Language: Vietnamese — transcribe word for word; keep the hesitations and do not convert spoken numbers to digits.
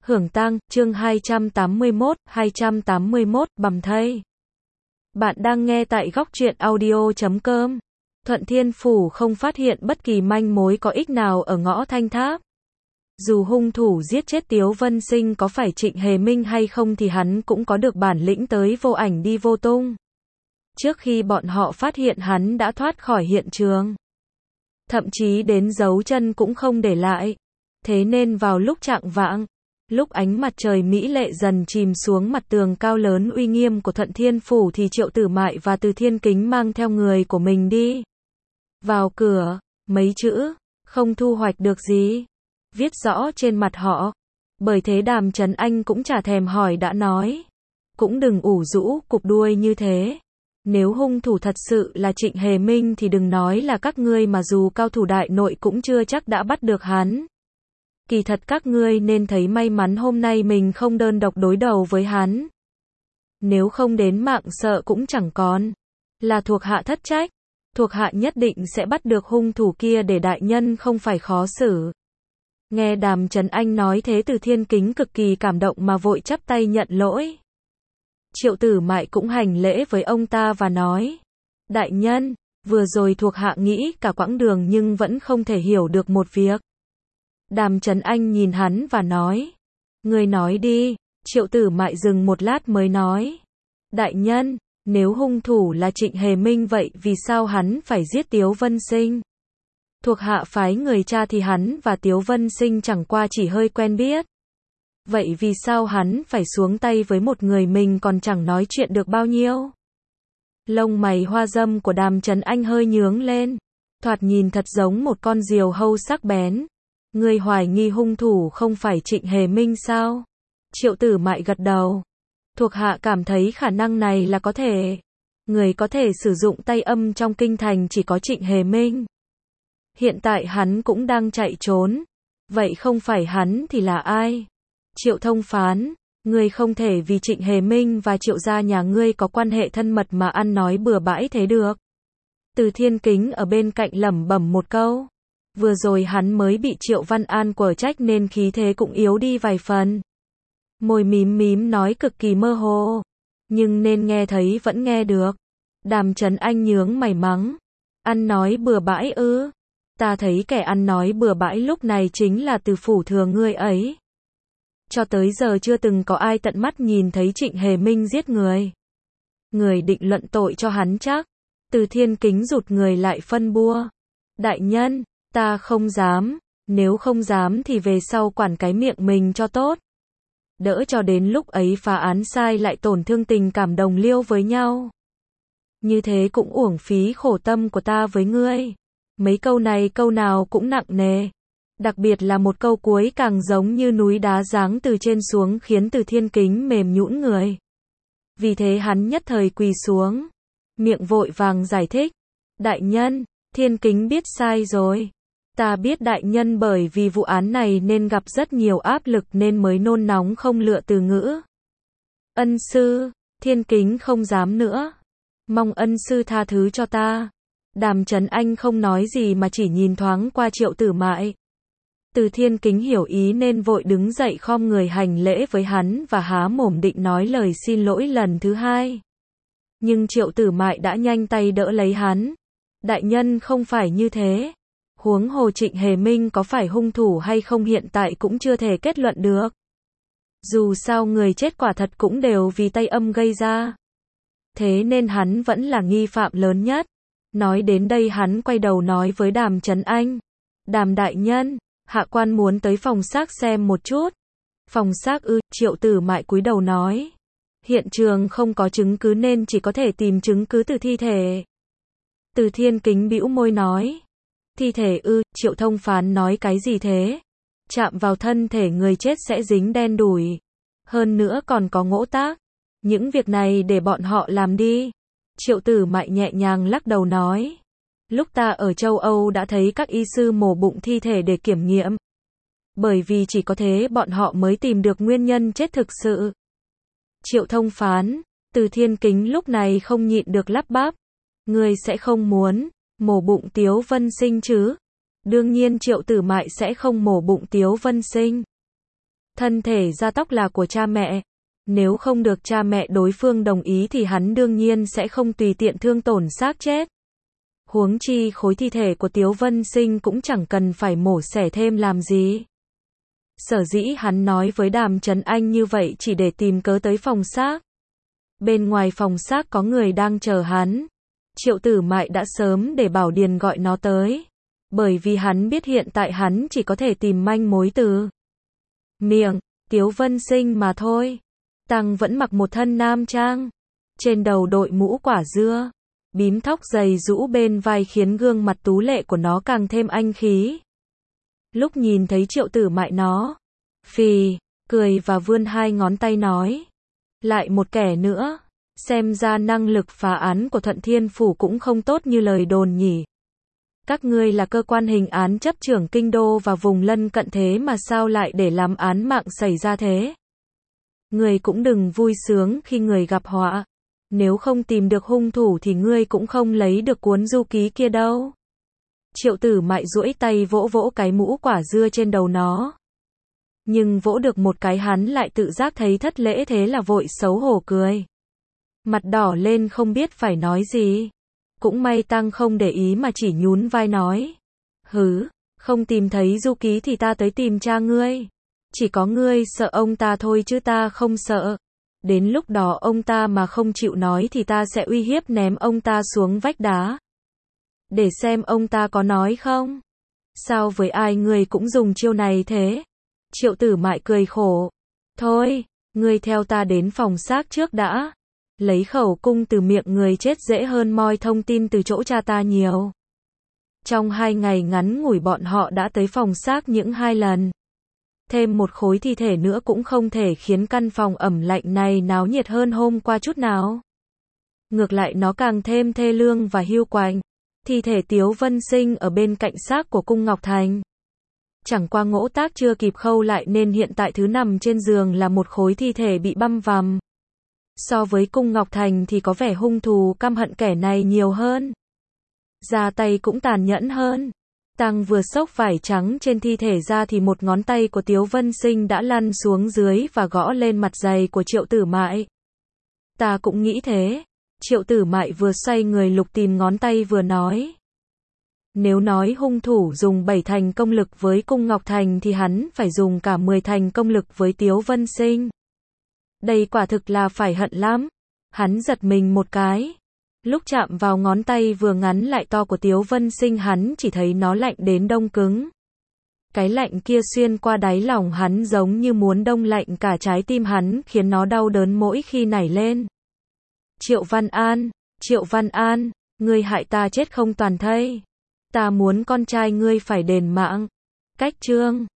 Hưởng tang, chương hai trăm tám mươi mốt, hai trăm tám mươi mốt, bầm thây. Bạn đang nghe tại góc truyện audio chấm com. Thuận Thiên Phủ không phát hiện bất kỳ manh mối có ích nào ở ngõ Thanh Tháp. Dù hung thủ giết chết Tiếu Vân Sinh có phải Trịnh Hề Minh hay không thì hắn cũng có được bản lĩnh tới vô ảnh đi vô tung. Trước khi bọn họ phát hiện hắn đã thoát khỏi hiện trường. Thậm chí đến dấu chân cũng không để lại. Thế nên vào lúc chạng vạng, lúc ánh mặt trời mỹ lệ dần chìm xuống mặt tường cao lớn uy nghiêm của Thuận Thiên Phủ thì Triệu Tử Mại và Từ Thiên Kính mang theo người của mình đi. Vào cửa, mấy chữ, không thu hoạch được gì, viết rõ trên mặt họ. Bởi thế Đàm Trấn Anh cũng chả thèm hỏi đã nói. Cũng đừng ủ rũ, cụp đuôi như thế. Nếu hung thủ thật sự là Trịnh Hề Minh thì đừng nói là các ngươi mà dù cao thủ đại nội cũng chưa chắc đã bắt được hắn. Kỳ thật các ngươi nên thấy may mắn hôm nay mình không đơn độc đối đầu với hắn. Nếu không đến mạng sợ cũng chẳng còn. Là thuộc hạ thất trách. Thuộc hạ nhất định sẽ bắt được hung thủ kia để đại nhân không phải khó xử. Nghe Đàm Trấn Anh nói thế Từ Thiên Kính cực kỳ cảm động mà vội chắp tay nhận lỗi. Triệu Tử Mại cũng hành lễ với ông ta và nói. Đại nhân, vừa rồi thuộc hạ nghĩ cả quãng đường nhưng vẫn không thể hiểu được một việc. Đàm Trấn Anh nhìn hắn và nói. Người nói đi. Triệu Tử Mại dừng một lát mới nói. Đại nhân, nếu hung thủ là Trịnh Hề Minh vậy vì sao hắn phải giết Tiếu Vân Sinh? Thuộc hạ phái người tra thì hắn và Tiếu Vân Sinh chẳng qua chỉ hơi quen biết. Vậy vì sao hắn phải xuống tay với một người mình còn chẳng nói chuyện được bao nhiêu? Lông mày hoa dâm của Đàm Trấn Anh hơi nhướng lên. Thoạt nhìn thật giống một con diều hâu sắc bén. Người hoài nghi hung thủ không phải Trịnh Hề Minh sao? Triệu Tử Mại gật đầu. Thuộc hạ cảm thấy khả năng này là có thể. Người có thể sử dụng tay âm trong kinh thành chỉ có Trịnh Hề Minh. Hiện tại hắn cũng đang chạy trốn. Vậy không phải hắn thì là ai? Triệu Thông phán, ngươi không thể vì Trịnh Hề Minh và Triệu gia nhà ngươi có quan hệ thân mật mà ăn nói bừa bãi thế được. Từ Thiên Kính ở bên cạnh lẩm bẩm một câu. Vừa rồi hắn mới bị Triệu Văn An quở trách nên khí thế cũng yếu đi vài phần. Môi mím mím nói cực kỳ mơ hồ. Nhưng nên nghe thấy vẫn nghe được. Đàm Trấn Anh nhướng mày mắng. Ăn nói bừa bãi ư? Ta thấy kẻ ăn nói bừa bãi lúc này chính là Từ phủ thừa ngươi ấy. Cho tới giờ chưa từng có ai tận mắt nhìn thấy Trịnh Hề Minh giết người. Người định luận tội cho hắn chắc. Từ Thiên Kính rụt người lại phân bua. Đại nhân, ta không dám. Nếu không dám thì về sau quản cái miệng mình cho tốt. Đỡ cho đến lúc ấy phá án sai lại tổn thương tình cảm đồng liêu với nhau. Như thế cũng uổng phí khổ tâm của ta với ngươi. Mấy câu này câu nào cũng nặng nề. Đặc biệt là một câu cuối càng giống như núi đá giáng từ trên xuống khiến Từ Thiên Kính mềm nhũn người. Vì thế hắn nhất thời quỳ xuống. Miệng vội vàng giải thích. Đại nhân, Thiên Kính biết sai rồi. Ta biết đại nhân bởi vì vụ án này nên gặp rất nhiều áp lực nên mới nôn nóng không lựa từ ngữ. Ân sư, Thiên Kính không dám nữa. Mong ân sư tha thứ cho ta. Đàm Trấn Anh không nói gì mà chỉ nhìn thoáng qua Triệu Tử Mại. Từ Thiên Kính hiểu ý nên vội đứng dậy khom người hành lễ với hắn và há mồm định nói lời xin lỗi lần thứ hai. Nhưng Triệu Tử Mại đã nhanh tay đỡ lấy hắn. Đại nhân không phải như thế. Huống hồ Trịnh Hề Minh có phải hung thủ hay không hiện tại cũng chưa thể kết luận được. Dù sao người chết quả thật cũng đều vì tay âm gây ra. Thế nên hắn vẫn là nghi phạm lớn nhất. Nói đến đây hắn quay đầu nói với Đàm Trấn Anh. Đàm đại nhân, hạ quan muốn tới phòng xác xem một chút. Phòng xác ư? Triệu Tử Mại cúi đầu nói. Hiện trường không có chứng cứ nên chỉ có thể tìm chứng cứ từ thi thể. Từ Thiên Kính bĩu môi nói. Thi thể ư? Triệu Thông phán nói cái gì thế? Chạm vào thân thể người chết sẽ dính đen đủi. Hơn nữa còn có ngỗ tác. Những việc này để bọn họ làm đi. Triệu Tử Mại nhẹ nhàng lắc đầu nói. Lúc ta ở châu Âu đã thấy các y sư mổ bụng thi thể để kiểm nghiệm. Bởi vì chỉ có thế bọn họ mới tìm được nguyên nhân chết thực sự. Triệu Thông phán, Từ Thiên Kính lúc này không nhịn được lắp bắp. Ngươi sẽ không muốn mổ bụng Tiếu Vân Sinh chứ? Đương nhiên Triệu Tử Mại sẽ không mổ bụng Tiếu Vân Sinh. Thân thể da tóc là của cha mẹ. Nếu không được cha mẹ đối phương đồng ý thì hắn đương nhiên sẽ không tùy tiện thương tổn xác chết. Huống chi khối thi thể của Tiếu Vân Sinh cũng chẳng cần phải mổ xẻ thêm làm gì. Sở dĩ hắn nói với Đàm Trấn Anh như vậy chỉ để tìm cớ tới phòng xác. Bên ngoài phòng xác có người đang chờ hắn. Triệu Tử Mại đã sớm để Bảo Điền gọi nó tới. Bởi vì hắn biết hiện tại hắn chỉ có thể tìm manh mối từ miệng Tiếu Vân Sinh mà thôi. Tăng vẫn mặc một thân nam trang. Trên đầu đội mũ quả dưa. Bím tóc dày rũ bên vai khiến gương mặt tú lệ của nó càng thêm anh khí. Lúc nhìn thấy Triệu Tử Mại nó phì, cười và vươn hai ngón tay nói. Lại một kẻ nữa. Xem ra năng lực phá án của Thuận Thiên Phủ cũng không tốt như lời đồn nhỉ. Các ngươi là cơ quan hình án chấp trưởng kinh đô và vùng lân cận thế mà sao lại để làm án mạng xảy ra thế? Ngươi cũng đừng vui sướng khi người gặp họa. Nếu không tìm được hung thủ thì ngươi cũng không lấy được cuốn du ký kia đâu. Triệu Tử Mại duỗi tay vỗ vỗ cái mũ quả dưa trên đầu nó. Nhưng vỗ được một cái hắn lại tự giác thấy thất lễ thế là vội xấu hổ cười. Mặt đỏ lên không biết phải nói gì. Cũng may Tăng không để ý mà chỉ nhún vai nói. Hứ, không tìm thấy du ký thì ta tới tìm cha ngươi. Chỉ có ngươi sợ ông ta thôi chứ ta không sợ. Đến lúc đó ông ta mà không chịu nói thì ta sẽ uy hiếp ném ông ta xuống vách đá. Để xem ông ta có nói không. Sao với ai ngươi cũng dùng chiêu này thế? Triệu Tử Mại cười khổ. Thôi, ngươi theo ta đến phòng xác trước đã. Lấy khẩu cung từ miệng người chết dễ hơn moi thông tin từ chỗ cha ta nhiều. Trong hai ngày ngắn ngủi bọn họ đã tới phòng xác những hai lần. Thêm một khối thi thể nữa cũng không thể khiến căn phòng ẩm lạnh này náo nhiệt hơn hôm qua chút nào. Ngược lại nó càng thêm thê lương và hiu quạnh. Thi thể Tiếu Vân Sinh ở bên cạnh xác của Cung Ngọc Thành. Chẳng qua ngỗ tác chưa kịp khâu lại nên hiện tại thứ nằm trên giường là một khối thi thể bị băm vằm. So với Cung Ngọc Thành thì có vẻ hung thủ căm hận kẻ này nhiều hơn. Ra tay cũng tàn nhẫn hơn. Tăng vừa xốc vải trắng trên thi thể ra thì một ngón tay của Tiếu Vân Sinh đã lăn xuống dưới và gõ lên mặt giày của Triệu Tử Mại. Ta cũng nghĩ thế. Triệu Tử Mại vừa xoay người lục tìm ngón tay vừa nói. Nếu nói hung thủ dùng bảy thành công lực với Cung Ngọc Thành thì hắn phải dùng cả mười thành công lực với Tiếu Vân Sinh. Đây quả thực là phải hận lắm. Hắn giật mình một cái. Lúc chạm vào ngón tay vừa ngắn lại to của Tiếu Vân Sinh hắn chỉ thấy nó lạnh đến đông cứng. Cái lạnh kia xuyên qua đáy lòng hắn giống như muốn đông lạnh cả trái tim hắn khiến nó đau đớn mỗi khi nảy lên. Triệu Văn An, Triệu Văn An, ngươi hại ta chết không toàn thây. Ta muốn con trai ngươi phải đền mạng. Cách chương